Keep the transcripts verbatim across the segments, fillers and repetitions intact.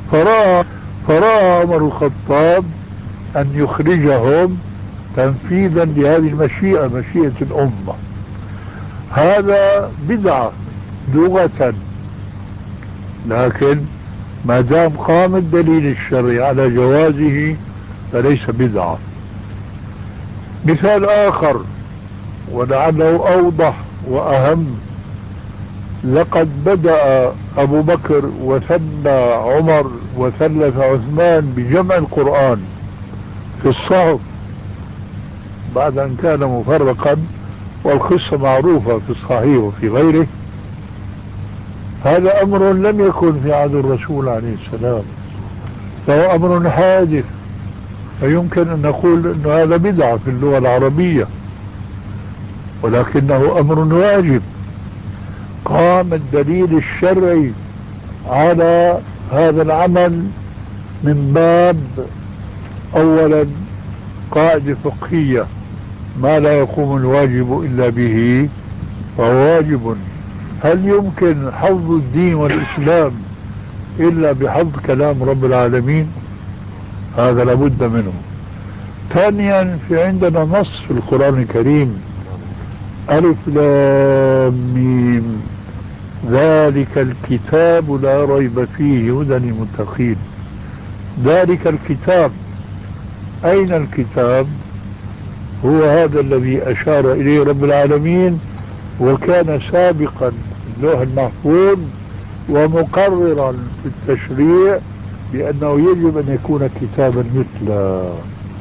فرأى فرأى عمر الخطاب أن يخرجهم تنفيذا لهذه المشيئة، مشيئة الأمة. هذا بدعة لغة، لكن ما دام قام الدليل الشرعي على جوازه فليس بدعة. مثال آخر ولعله أوضح وأهم: لقد بدأ أبو بكر وثنى عمر وثلث عثمان بجمع القرآن في الصحف بعد أن كان مفرقا، والقصة معروفة في الصحيح وفي غيره. هذا أمر لم يكن في عهد الرسول عليه السلام، فهو أمر حادث، فيمكن أن نقول أن هذا بدعة في اللغة العربية، ولكنه أمر واجب. قام الدليل الشرعي على هذا العمل من باب أولا قاعدة فقهية: ما لا يقوم الواجب إلا به فهو واجب. هل يمكن حفظ الدين والإسلام إلا بحفظ كلام رب العالمين؟ هذا لابد منه. ثانيا، في عندنا نص في القرآن الكريم: ألف لام ميم ذلك الكتاب لا ريب فيه هدى للمتقين. ذلك الكتاب، أين الكتاب؟ هو هذا الذي أشار إليه رب العالمين، وكان سابقا في اللوح المحفوظ ومقررا في التشريع بأنه يجب أن يكون كتابا يتلى.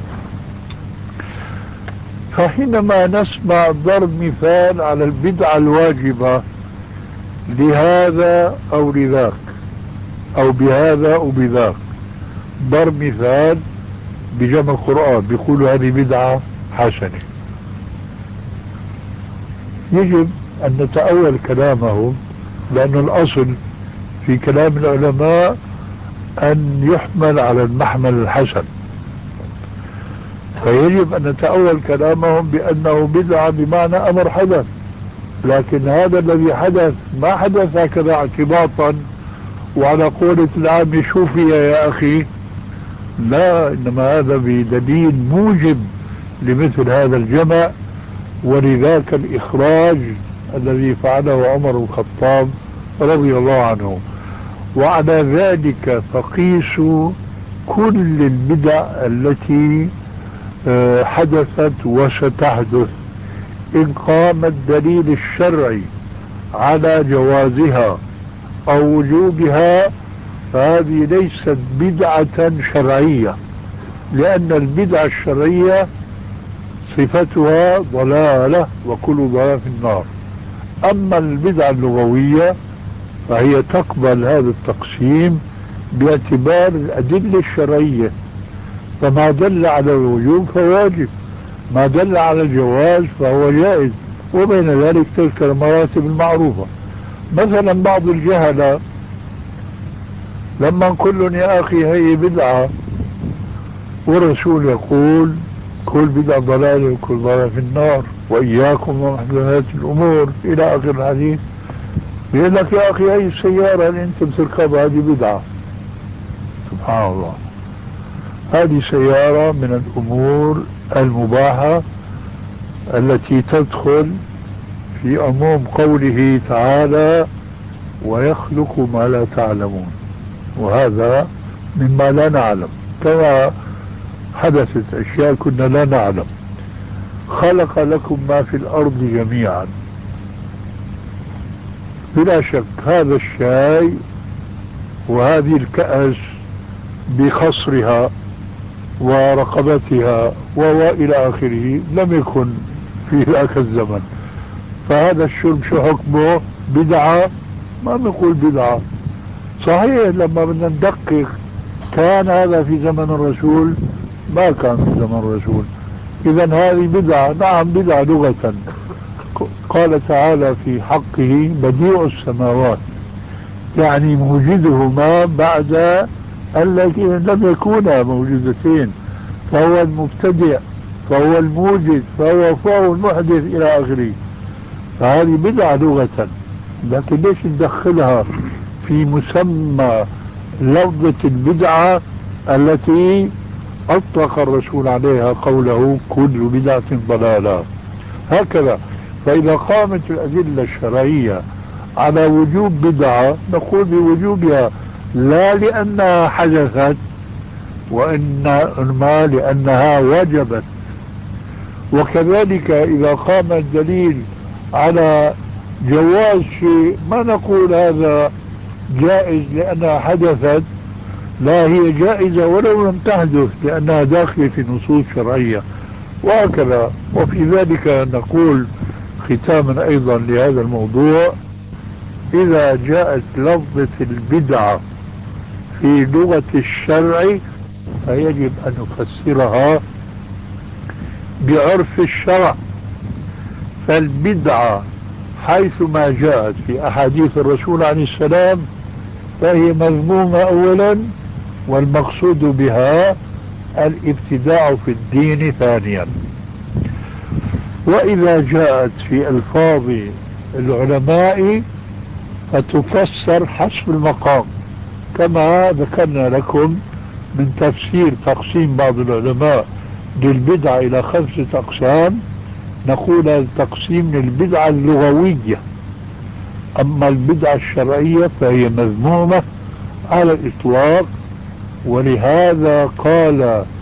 فحينما نسمع ضرب مثال على البدعة الواجبة لهذا أو لذاك أو بهذا أو بذاك، ضرب مثال بجمع القرآن بيقولوا هذه بدعة حسنة، يجب أن نتأول كلامهم، لأن الأصل في كلام العلماء أن يحمل على المحمل الحسن، فيجب أن نتأول كلامهم بأنه بدعة بمعنى أمر حدث. لكن هذا الذي حدث ما حدث هكذا اعتباطا وعلى قولة العام شوفي يا أخي، لا، إنما هذا بدليل موجب لمثل هذا الجمع، ولذاك الإخراج الذي فعله عمر الخطاب رضي الله عنه. وعلى ذلك فقيسوا كل البدع التي حدثت وستحدث، إن قام الدليل الشرعي على جوازها أو وجوبها فهذه ليست بدعة شرعية، لأن البدعة الشرعية صفتها ضلالة وكل ضلالة في النار. أما البدعة اللغوية فهي تقبل هذا التقسيم باعتبار الأدلة الشرعية، فما دل على الوجوب فواجب، ما دل على الجواز فهو جائز، وبين ذلك تلك المراتب المعروفة. مثلا بعض الجهلة لما نقول يا أخي هي بدعة والرسول يقول كل بدعة ضلالة وكل ضلالة في النار وإياكم ومحدثات الأمور إلى آخر الحديث، يقول لك يا أخي هي السيارة اللي أنت بتركبها هذه بدعة. سبحان الله، هذه سيارة من الأمور المباحة التي تدخل في عموم قوله تعالى ويخلق ما لا تعلمون، وهذا مما لا نعلم، كما حدثت أشياء كنا لا نعلم. خلق لكم ما في الأرض جميعا، بلا شك هذا الشاي وهذه الكأس بخصرها ورقبتها وإلى آخره لم يكن في ذاك الزمن، فهذا الشرب شو حكمه؟ بدعة؟ ما نقول بدعة. صحيح لما بدنا ندقق كان هذا في زمن الرسول؟ ما كان في زمن الرسول. إذا هذه بدعة، نعم بدعة لغة. قال تعالى في حقه بديع السماوات، يعني موجدهما بعد التي لم يكونا موجودتين، فهو المبتدع فهو الموجد فهو فهو المحدث إلى آخره. فهذه بدعة لغة، لكن ليش ندخلها في مسمى لفظة البدعة التي أطلق الرسول عليها قوله كل بدعة ضلالة. هكذا فإذا قامت الأدلة الشرعية على وجوب بدعة نقول بوجوبها، لا لأنها حدثت وإنما لأنها وجبت. وكذلك إذا قام الدليل على جواز شيء ما نقول هذا جائز لأنها حدثت، لا، هي جائزة ولو لم تحدث لأنها داخلة في نصوص شرعية، وهكذا. وفي ذلك نقول ختاما أيضا لهذا الموضوع، إذا جاءت لفظة البدعة في لغة الشرع فيجب أن نفسرها بعرف الشرع. فالبدعة حيثما جاءت في أحاديث الرسول عليه السلام فهي مذمومة أولا، والمقصود بها الابتداع في الدين ثانيا. وإذا جاءت في ألفاظ العلماء فتفسر حسب المقام، كما ذكرنا لكم من تفسير تقسيم بعض العلماء للبدعة إلى خمسة أقسام. نقول هذا تقسيم للبدعة اللغوية، أما البدعة الشرعية فهي مذمومة على الإطلاق. ولهذا قال